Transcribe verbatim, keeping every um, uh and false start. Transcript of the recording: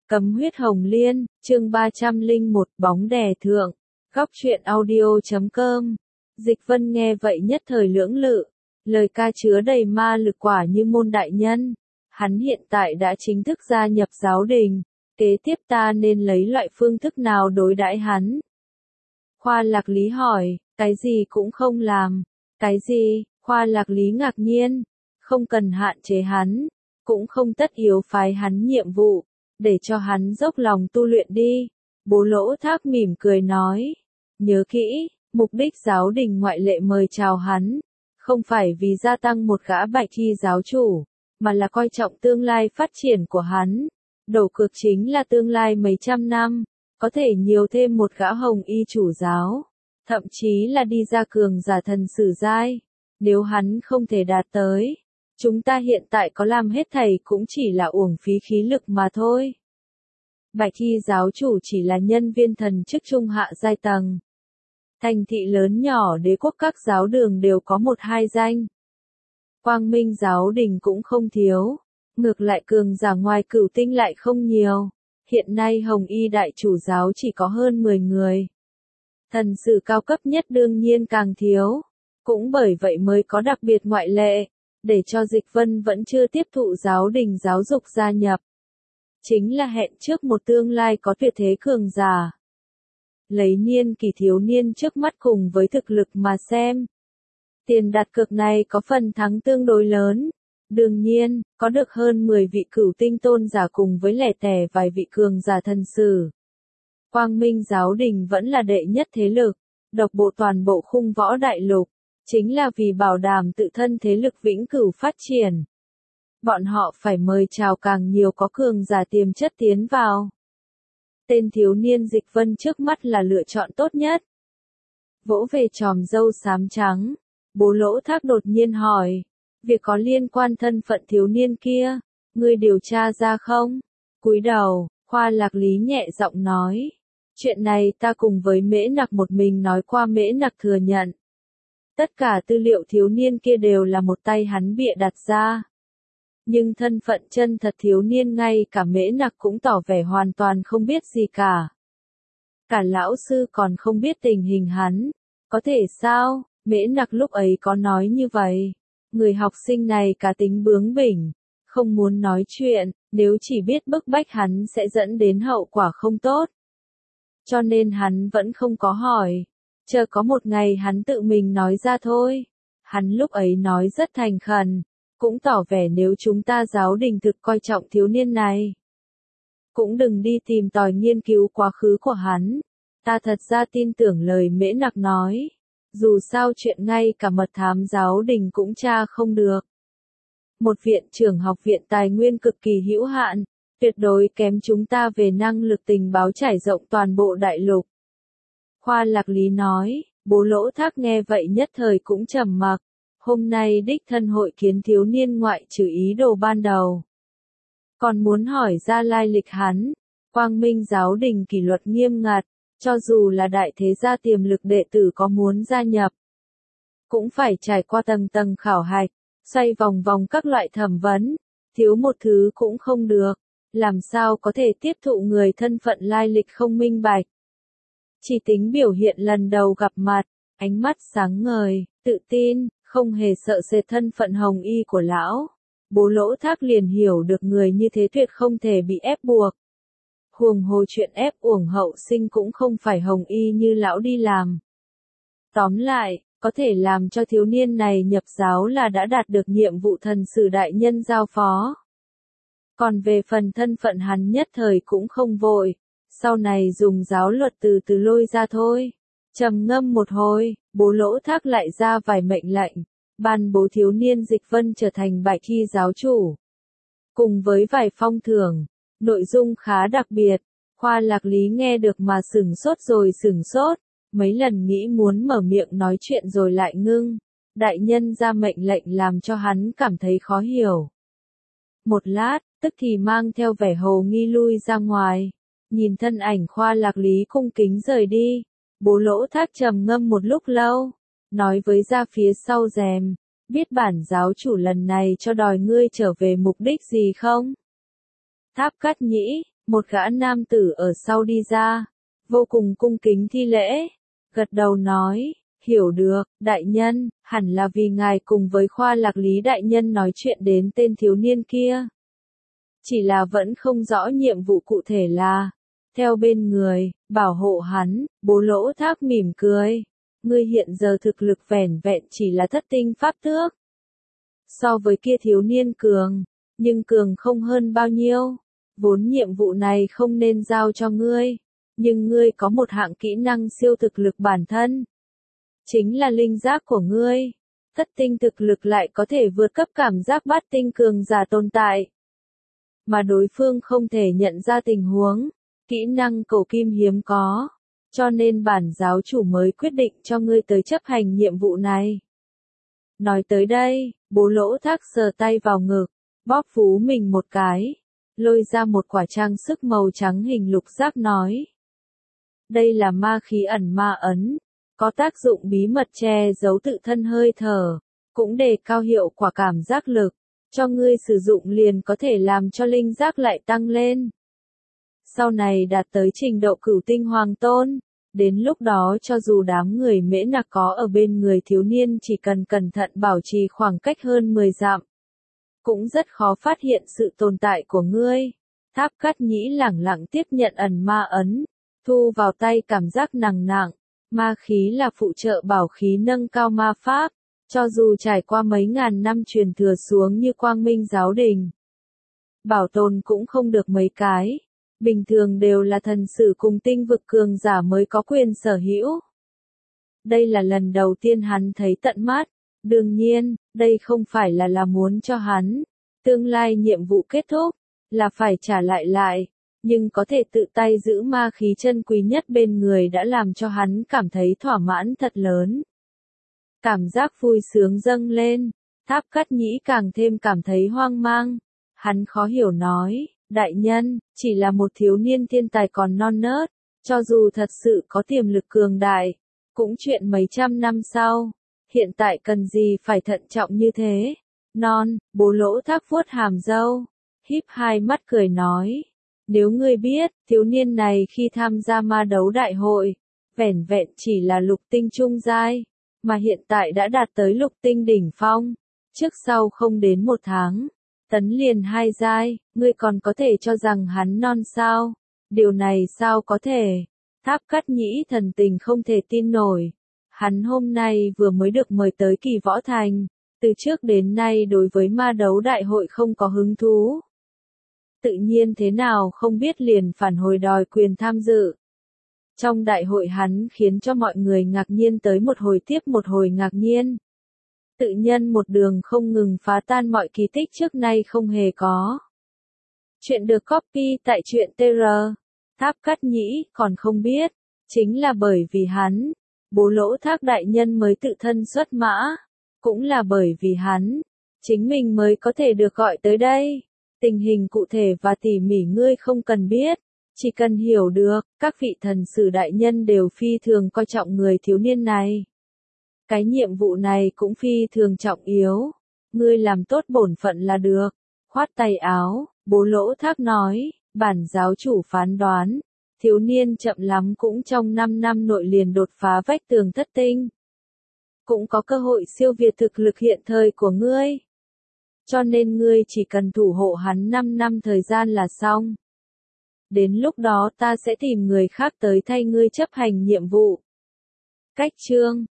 Cấm huyết hồng liên, chương ba trăm lẻ một bóng đè thượng, góc truyện audio chấm com. Dịch Vân nghe vậy nhất thời lưỡng lự, lời ca chứa đầy ma lực quả như môn đại nhân. Hắn hiện tại đã chính thức gia nhập giáo đình, kế tiếp ta nên lấy loại phương thức nào đối đãi hắn? Khoa Lạc Lý hỏi, cái gì cũng không làm. Cái gì? Khoa Lạc Lý ngạc nhiên, không cần hạn chế hắn, cũng không tất yếu phái hắn nhiệm vụ, để cho hắn dốc lòng tu luyện đi. Bố Lỗ Thác mỉm cười nói, nhớ kỹ, mục đích giáo đình ngoại lệ mời chào hắn, không phải vì gia tăng một gã bạch y giáo chủ, mà là coi trọng tương lai phát triển của hắn. Đầu cược chính là tương lai mấy trăm năm, có thể nhiều thêm một gã hồng y chủ giáo, thậm chí là đi ra cường giả thần sử giai. Nếu hắn không thể đạt tới, chúng ta hiện tại có làm hết thảy cũng chỉ là uổng phí khí lực mà thôi. Bạch y giáo chủ chỉ là nhân viên thần chức trung hạ giai tầng. Thành thị lớn nhỏ đế quốc các giáo đường đều có một hai danh. Quang Minh giáo đình cũng không thiếu, ngược lại cường giả ngoài cửu tinh lại không nhiều. Hiện nay hồng y đại chủ giáo chỉ có hơn mười người. Thần sử cao cấp nhất đương nhiên càng thiếu, cũng bởi vậy mới có đặc biệt ngoại lệ, để cho Dịch Vân vẫn chưa tiếp thụ giáo đình giáo dục gia nhập. Chính là hẹn trước một tương lai có tuyệt thế cường giả. Lấy niên kỳ thiếu niên trước mắt cùng với thực lực mà xem. Tiền đặt cược này có phần thắng tương đối lớn. Đương nhiên, có được hơn mười vị cửu tinh tôn giả cùng với lẻ tẻ vài vị cường giả thần sử. Quang Minh giáo đình vẫn là đệ nhất thế lực, độc bộ toàn bộ khung võ đại lục, chính là vì bảo đảm tự thân thế lực vĩnh cửu phát triển. Bọn họ phải mời chào càng nhiều có cường giả tiềm chất tiến vào. Tên thiếu niên Dịch Vân trước mắt là lựa chọn tốt nhất. Vỗ về chòm râu xám trắng, Bố Lỗ Thác đột nhiên hỏi, việc có liên quan thân phận thiếu niên kia, ngươi điều tra ra không? Cúi đầu, Khoa Lạc Lý nhẹ giọng nói, chuyện này ta cùng với Mễ Nặc một mình nói qua. Mễ Nặc thừa nhận, tất cả tư liệu thiếu niên kia đều là một tay hắn bịa đặt ra. Nhưng thân phận chân thật thiếu niên ngay cả Mễ Nặc cũng tỏ vẻ hoàn toàn không biết gì cả. Cả lão sư còn không biết tình hình hắn. Có thể sao? Mễ Nặc lúc ấy có nói như vậy. Người học sinh này cá tính bướng bỉnh, không muốn nói chuyện, nếu chỉ biết bức bách hắn sẽ dẫn đến hậu quả không tốt. Cho nên hắn vẫn không có hỏi, chờ có một ngày hắn tự mình nói ra thôi. Hắn lúc ấy nói rất thành khẩn, cũng tỏ vẻ nếu chúng ta giáo đình thực coi trọng thiếu niên này, cũng đừng đi tìm tòi nghiên cứu quá khứ của hắn. Ta thật ra tin tưởng lời Mễ Nặc nói. Dù sao chuyện ngay cả mật thám giáo đình cũng tra không được. Một viện trưởng học viện tài nguyên cực kỳ hữu hạn, tuyệt đối kém chúng ta về năng lực tình báo trải rộng toàn bộ đại lục. Khoa Lạc Lý nói. Bố Lỗ Thác nghe vậy nhất thời cũng trầm mặc. Hôm nay đích thân hội kiến thiếu niên ngoại trừ ý đồ ban đầu, còn muốn hỏi ra lai lịch hắn. Quang Minh giáo đình kỷ luật nghiêm ngặt, cho dù là đại thế gia tiềm lực đệ tử có muốn gia nhập, cũng phải trải qua tầng tầng khảo hạch, xoay vòng vòng các loại thẩm vấn, thiếu một thứ cũng không được, làm sao có thể tiếp thụ người thân phận lai lịch không minh bạch. Chỉ tính biểu hiện lần đầu gặp mặt, ánh mắt sáng ngời, tự tin, không hề sợ sệt thân phận hồng y của lão. Bố Lỗ Thác liền hiểu được người như thế tuyệt không thể bị ép buộc. Huống hồ chuyện ép uổng hậu sinh cũng không phải hồng y như lão đi làm. Tóm lại, có thể làm cho thiếu niên này nhập giáo là đã đạt được nhiệm vụ thần sử đại nhân giao phó. Còn về phần thân phận hắn nhất thời cũng không vội, sau này dùng giáo luật từ từ lôi ra thôi. Trầm ngâm một hồi, Bố Lỗ Thác lại ra vài mệnh lệnh, ban bố thiếu niên Dịch Vân trở thành bạch y giáo chủ. Cùng với vài phong thưởng, nội dung khá đặc biệt. Khoa Lạc Lý nghe được mà sửng sốt rồi sửng sốt, mấy lần nghĩ muốn mở miệng nói chuyện rồi lại ngưng. Đại nhân ra mệnh lệnh làm cho hắn cảm thấy khó hiểu. Một lát, tức thì mang theo vẻ hồ nghi lui ra ngoài. Nhìn thân ảnh Khoa Lạc Lý cung kính rời đi, Bố Lỗ Thác trầm ngâm một lúc lâu, nói với ra phía sau rèm, biết bản giáo chủ lần này cho đòi ngươi trở về mục đích gì không? Tháp Cát Nhĩ, Một gã nam tử ở sau đi ra, vô cùng cung kính thi lễ, gật đầu nói, hiểu được, đại nhân, hẳn là vì ngài cùng với Khoa Lạc Lý đại nhân nói chuyện đến tên thiếu niên kia. Chỉ là vẫn không rõ nhiệm vụ cụ thể là, theo bên người, bảo hộ hắn. Bố Lỗ Thác mỉm cười, ngươi hiện giờ thực lực vẻn vẹn chỉ là thất tinh pháp tước. So với kia thiếu niên cường, nhưng cường không hơn bao nhiêu. Vốn nhiệm vụ này không nên giao cho ngươi, nhưng ngươi có một hạng kỹ năng siêu thực lực bản thân. Chính là linh giác của ngươi. Thất tinh thực lực lại có thể vượt cấp cảm giác bát tinh cường giả tồn tại. Mà đối phương không thể nhận ra tình huống, kỹ năng cầu kim hiếm có. Cho nên bản giáo chủ mới quyết định cho ngươi tới chấp hành nhiệm vụ này. Nói tới đây, Bố Lỗ Thác sờ tay vào ngực, bóp phú mình một cái, lôi ra một quả trang sức màu trắng hình lục giác nói. Đây là ma khí ẩn ma ấn, có tác dụng bí mật che giấu tự thân hơi thở, cũng đề cao hiệu quả cảm giác lực, cho ngươi sử dụng liền có thể làm cho linh giác lại tăng lên. Sau này đạt tới trình độ cửu tinh hoàng tôn, đến lúc đó cho dù đám người Mễ Nặc có ở bên người thiếu niên chỉ cần cẩn thận bảo trì khoảng cách hơn mười dặm, cũng rất khó phát hiện sự tồn tại của ngươi. Tháp Cát Nhĩ lẳng lặng tiếp nhận ẩn ma ấn, thu vào tay cảm giác nặng nặng, ma khí là phụ trợ bảo khí nâng cao ma pháp, cho dù trải qua mấy ngàn năm truyền thừa xuống như Quang Minh giáo đình. Bảo tồn cũng không được mấy cái, bình thường đều là thần sử cùng tinh vực cường giả mới có quyền sở hữu. Đây là lần đầu tiên hắn thấy tận mắt, đương nhiên, đây không phải là là muốn cho hắn. Tương lai nhiệm vụ kết thúc, là phải trả lại lại, nhưng có thể tự tay giữ ma khí chân quý nhất bên người đã làm cho hắn cảm thấy thỏa mãn thật lớn. Cảm giác vui sướng dâng lên, Tháp Cát Nhĩ càng thêm cảm thấy hoang mang. Hắn khó hiểu nói, đại nhân, chỉ là một thiếu niên thiên tài còn non nớt, cho dù thật sự có tiềm lực cường đại, cũng chuyện mấy trăm năm sau, hiện tại cần gì phải thận trọng như thế. Non, Bố Lỗ Thác vuốt hàm râu, híp hai mắt cười nói, nếu ngươi biết, thiếu niên này khi tham gia ma đấu đại hội, vẻn vẹn chỉ là lục tinh trung giai, mà hiện tại đã đạt tới lục tinh đỉnh phong, trước sau không đến một tháng, tấn liền hai giai, ngươi còn có thể cho rằng hắn non sao? Điều này sao có thể? Tháp Cát Nhĩ thần tình không thể tin nổi. Hắn hôm nay vừa mới được mời tới Kỳ Võ Thành, từ trước đến nay đối với ma đấu đại hội không có hứng thú. Tự nhiên thế nào không biết liền phản hồi đòi quyền tham dự. Trong đại hội hắn khiến cho mọi người ngạc nhiên tới một hồi tiếp một hồi ngạc nhiên. Tự nhân một đường không ngừng phá tan mọi kỳ tích trước nay không hề có. Chuyện được copy tại truyện tê rờ. Tháp Cát Nhĩ còn không biết, chính là bởi vì hắn, Bố Lỗ Thác đại nhân mới tự thân xuất mã, cũng là bởi vì hắn, chính mình mới có thể được gọi tới đây. Tình hình cụ thể và tỉ mỉ ngươi không cần biết, chỉ cần hiểu được, các vị thần sử đại nhân đều phi thường coi trọng người thiếu niên này. Cái nhiệm vụ này cũng phi thường trọng yếu, ngươi làm tốt bổn phận là được. Khoát tay áo, Bố Lỗ Thác nói, bản giáo chủ phán đoán, thiếu niên chậm lắm cũng trong năm năm nội liền đột phá vách tường thất tinh. Cũng có cơ hội siêu việt thực lực hiện thời của ngươi. Cho nên ngươi chỉ cần thủ hộ hắn năm năm thời gian là xong. Đến lúc đó ta sẽ tìm người khác tới thay ngươi chấp hành nhiệm vụ. Cách chương